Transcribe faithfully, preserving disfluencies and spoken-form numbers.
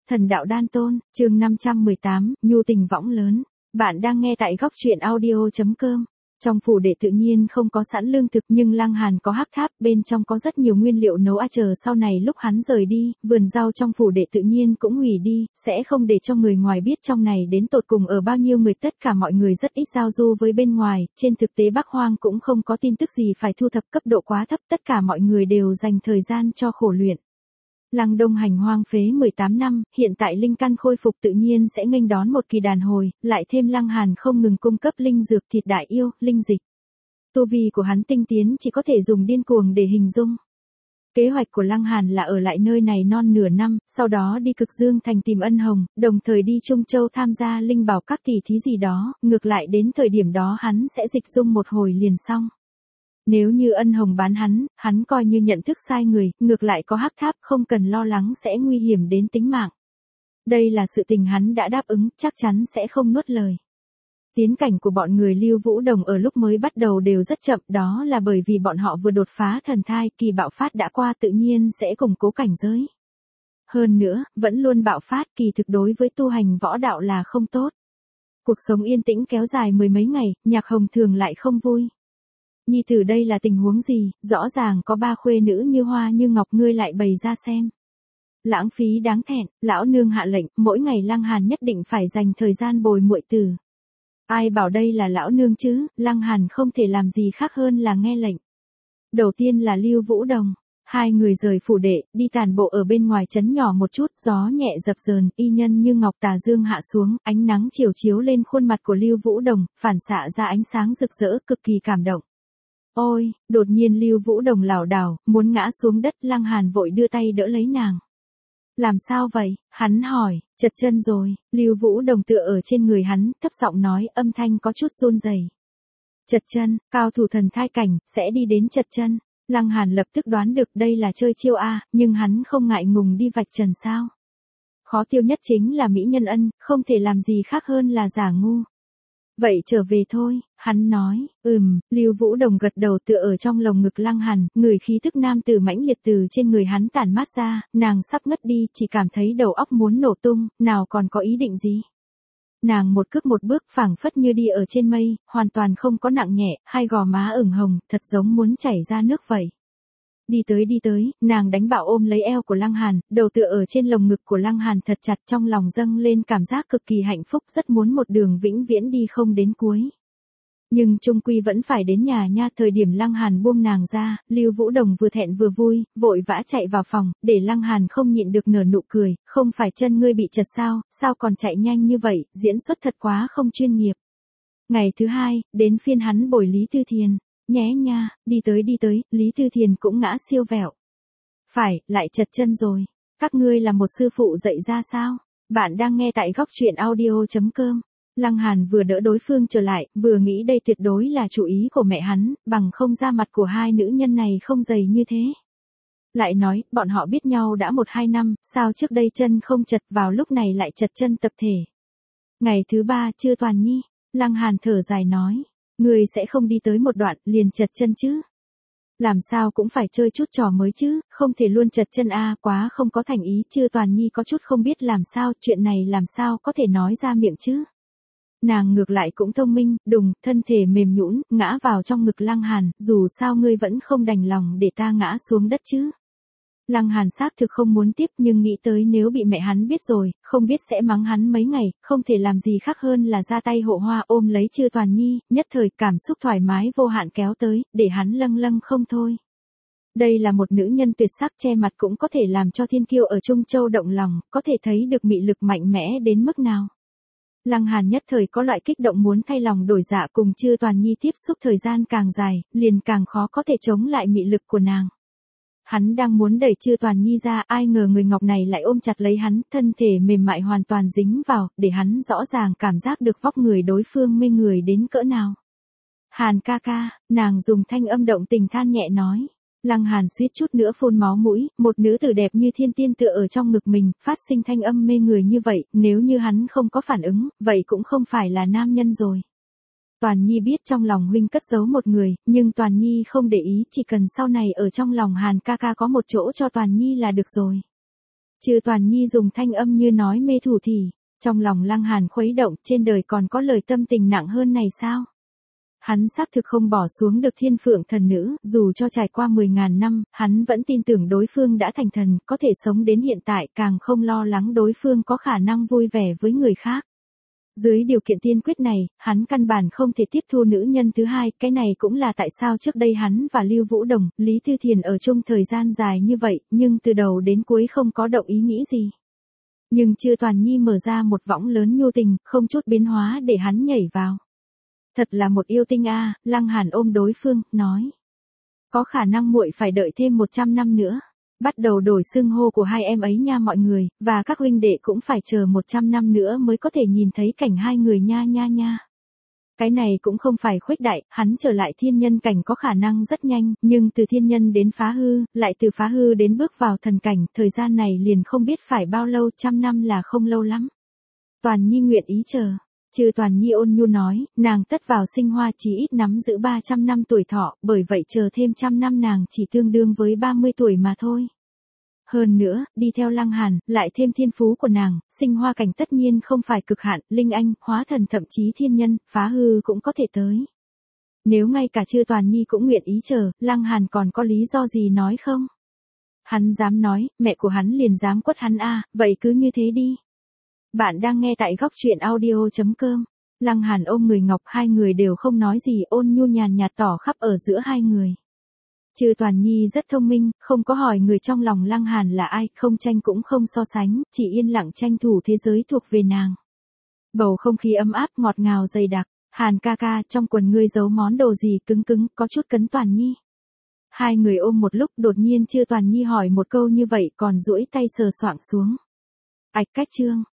Thần đạo đan tôn, chương năm trăm mười tám, nhu tình võng lớn. Bạn đang nghe tại góc truyện audio.com. Trong phủ đệ tự nhiên không có sẵn lương thực nhưng Lăng Hàn có hắc tháp, bên trong có rất nhiều nguyên liệu nấu ăn chờ sau này lúc hắn rời đi, vườn rau trong phủ đệ tự nhiên cũng hủy đi, sẽ không để cho người ngoài biết trong này đến tột cùng ở bao nhiêu người, tất cả mọi người rất ít giao du với bên ngoài, trên thực tế Bắc Hoang cũng không có tin tức gì phải thu thập, cấp độ quá thấp, tất cả mọi người đều dành thời gian cho khổ luyện. Lăng Đông hành hoang phế mười tám năm, hiện tại linh căn khôi phục tự nhiên sẽ nghênh đón một kỳ đàn hồi, lại thêm Lăng Hàn không ngừng cung cấp linh dược, thịt đại yêu, linh dịch. Tu vi của hắn tinh tiến chỉ có thể dùng điên cuồng để hình dung. Kế hoạch của Lăng Hàn là ở lại nơi này non nửa năm, sau đó đi Cực Dương thành tìm Ân Hồng, đồng thời đi Trung Châu tham gia linh bảo các tỷ thí gì đó, ngược lại đến thời điểm đó hắn sẽ dịch dung một hồi liền xong. Nếu như Ân Hồng bán hắn, hắn coi như nhận thức sai người, ngược lại có hắc tháp, không cần lo lắng sẽ nguy hiểm đến tính mạng. Đây là sự tình hắn đã đáp ứng, chắc chắn sẽ không nuốt lời. Tiến cảnh của bọn người Lưu Vũ Đồng ở lúc mới bắt đầu đều rất chậm, đó là bởi vì bọn họ vừa đột phá thần thai, kỳ bạo phát đã qua tự nhiên sẽ củng cố cảnh giới. Hơn nữa, vẫn luôn bạo phát, kỳ thực đối với tu hành võ đạo là không tốt. Cuộc sống yên tĩnh kéo dài mười mấy ngày, Nhạc Hồng thường lại không vui. Nhi tử đây là tình huống gì, rõ ràng có ba khuê nữ như hoa như ngọc, ngươi lại bày ra xem. Lãng phí đáng thẹn, lão nương hạ lệnh, mỗi ngày Lăng Hàn nhất định phải dành thời gian bồi muội tử. Ai bảo đây là lão nương chứ, Lăng Hàn không thể làm gì khác hơn là nghe lệnh. Đầu tiên là Lưu Vũ Đồng, hai người rời phủ đệ, đi tàn bộ ở bên ngoài trấn nhỏ một chút, gió nhẹ dập dờn, y nhân như ngọc tà dương hạ xuống, ánh nắng chiều chiếu lên khuôn mặt của Lưu Vũ Đồng, phản xạ ra ánh sáng rực rỡ, cực kỳ cảm động. Ôi, đột nhiên Lưu Vũ Đồng lảo đảo, muốn ngã xuống đất, Lăng Hàn vội đưa tay đỡ lấy nàng. Làm sao vậy? Hắn hỏi, chật chân rồi, Lưu Vũ Đồng tựa ở trên người hắn, thấp giọng nói, âm thanh có chút run rẩy. Chật chân, cao thủ thần thai cảnh, sẽ đi đến chật chân. Lăng Hàn lập tức đoán được đây là chơi chiêu A, nhưng hắn không ngại ngùng đi vạch trần sao. Khó tiêu nhất chính là mỹ nhân ân, không thể làm gì khác hơn là giả ngu. Vậy trở về thôi, hắn nói, ừm, Lưu Vũ Đồng gật đầu tựa ở trong lồng ngực Lăng Hàn, người khí thức nam từ mãnh liệt từ trên người hắn tản mát ra, nàng sắp ngất đi, chỉ cảm thấy đầu óc muốn nổ tung, nào còn có ý định gì. Nàng một cước một bước phảng phất như đi ở trên mây, hoàn toàn không có nặng nhẹ, hai gò má ửng hồng, thật giống muốn chảy ra nước vậy. Đi tới đi tới, nàng đánh bạo ôm lấy eo của Lăng Hàn, đầu tựa ở trên lồng ngực của Lăng Hàn thật chặt, trong lòng dâng lên cảm giác cực kỳ hạnh phúc, rất muốn một đường vĩnh viễn đi không đến cuối. Nhưng chung quy vẫn phải đến nhà nha, thời điểm Lăng Hàn buông nàng ra, Lưu Vũ Đồng vừa thẹn vừa vui, vội vã chạy vào phòng, để Lăng Hàn không nhịn được nở nụ cười, không phải chân ngươi bị trật sao, sao còn chạy nhanh như vậy, diễn xuất thật quá không chuyên nghiệp. Ngày thứ hai, đến phiên hắn bồi Lý Tư Thiền. Nhé nha, đi tới đi tới, Lý Tư Thiền cũng ngã siêu vẹo. Phải, lại chật chân rồi. Các ngươi là một sư phụ dạy ra sao? Bạn đang nghe tại góc truyện audio.com. Lăng Hàn vừa đỡ đối phương trở lại, vừa nghĩ đây tuyệt đối là chủ ý của mẹ hắn, bằng không da mặt của hai nữ nhân này không dày như thế. Lại nói, bọn họ biết nhau đã một hai năm, sao trước đây chân không chật vào lúc này lại chật chân tập thể. Ngày thứ ba, chưa Toàn Nhi, Lăng Hàn thở dài nói. Người sẽ không đi tới một đoạn, liền chật chân chứ. Làm sao cũng phải chơi chút trò mới chứ, không thể luôn chật chân a, quá không có thành ý, Chư Toàn Nhi có chút không biết làm sao, chuyện này làm sao có thể nói ra miệng chứ. Nàng ngược lại cũng thông minh, đùng, thân thể mềm nhũn, ngã vào trong ngực Lăng Hàn, dù sao ngươi vẫn không đành lòng để ta ngã xuống đất chứ. Lăng Hàn xác thực không muốn tiếp, nhưng nghĩ tới nếu bị mẹ hắn biết rồi, không biết sẽ mắng hắn mấy ngày, không thể làm gì khác hơn là ra tay hộ hoa ôm lấy Chư Toàn Nhi, nhất thời cảm xúc thoải mái vô hạn kéo tới, để hắn lâng lâng không thôi. Đây là một nữ nhân tuyệt sắc, che mặt cũng có thể làm cho thiên kiêu ở Trung Châu động lòng, có thể thấy được mị lực mạnh mẽ đến mức nào. Lăng Hàn nhất thời có loại kích động muốn thay lòng đổi dạ, cùng Chư Toàn Nhi tiếp xúc thời gian càng dài, liền càng khó có thể chống lại mị lực của nàng. Hắn đang muốn đẩy Chư Toàn Nhi ra, ai ngờ người ngọc này lại ôm chặt lấy hắn, thân thể mềm mại hoàn toàn dính vào, để hắn rõ ràng cảm giác được vóc người đối phương mê người đến cỡ nào. Hàn ca ca, nàng dùng thanh âm động tình than nhẹ nói. Lăng Hàn suýt chút nữa phun máu mũi, một nữ tử đẹp như thiên tiên tựa ở trong ngực mình, phát sinh thanh âm mê người như vậy, nếu như hắn không có phản ứng, vậy cũng không phải là nam nhân rồi. Toàn Nhi biết trong lòng huynh cất giấu một người, nhưng Toàn Nhi không để ý, chỉ cần sau này ở trong lòng Hàn ca ca có một chỗ cho Toàn Nhi là được rồi. Trừ Toàn Nhi dùng thanh âm như nói mê thủ thỉ, trong lòng Lăng Hàn khuấy động, trên đời còn có lời tâm tình nặng hơn này sao? Hắn xác thực không bỏ xuống được thiên phượng thần nữ, dù cho trải qua mười ngàn năm, hắn vẫn tin tưởng đối phương đã thành thần, có thể sống đến hiện tại, càng không lo lắng đối phương có khả năng vui vẻ với người khác. Dưới điều kiện tiên quyết này, hắn căn bản không thể tiếp thu nữ nhân thứ hai, cái này cũng là tại sao trước đây hắn và Lưu Vũ Đồng, Lý Thư Thiền ở chung thời gian dài như vậy, nhưng từ đầu đến cuối không có động ý nghĩ gì. Nhưng Trư Toàn Nhi mở ra một võng lớn nhu tình, không chút biến hóa để hắn nhảy vào. Thật là một yêu tinh a, Lăng Hàn ôm đối phương, nói. Có khả năng muội phải đợi thêm một trăm năm nữa. Bắt đầu đổi xưng hô của hai em ấy nha mọi người, và các huynh đệ cũng phải chờ một trăm năm nữa mới có thể nhìn thấy cảnh hai người nha nha nha. Cái này cũng không phải khuếch đại, hắn trở lại thiên nhân cảnh có khả năng rất nhanh, nhưng từ thiên nhân đến phá hư, lại từ phá hư đến bước vào thần cảnh, thời gian này liền không biết phải bao lâu, trăm năm là không lâu lắm. Toàn Nhi nguyện ý chờ. Trừ Toàn Nhi ôn nhu nói, nàng tất vào sinh hoa chỉ ít nắm giữ ba trăm năm tuổi thọ, bởi vậy chờ thêm trăm năm nàng chỉ tương đương với ba mươi tuổi mà thôi. Hơn nữa, đi theo Lăng Hàn, lại thêm thiên phú của nàng, sinh hoa cảnh tất nhiên không phải cực hạn, linh anh, hóa thần thậm chí thiên nhân, phá hư cũng có thể tới. Nếu ngay cả Trư Toàn Nhi cũng nguyện ý chờ, Lăng Hàn còn có lý do gì nói không? Hắn dám nói, mẹ của hắn liền dám quất hắn a, vậy cứ như thế đi. Bạn đang nghe tại góc truyện audio chấm com. Lăng Hàn ôm người ngọc, hai người đều không nói gì, ôn nhu nhàn nhạt tỏ khắp ở giữa hai người. Trừ Toàn Nhi rất thông minh, không có hỏi người trong lòng Lăng Hàn là ai, không tranh cũng không so sánh, chỉ yên lặng tranh thủ thế giới thuộc về nàng. Bầu không khí ấm áp ngọt ngào dày đặc, Hàn ca ca, trong quần ngươi giấu món đồ gì cứng cứng, có chút cấn Toàn Nhi. Hai người ôm một lúc, đột nhiên Trư Toàn Nhi hỏi một câu như vậy còn duỗi tay sờ soạng xuống. Ạch cách chương.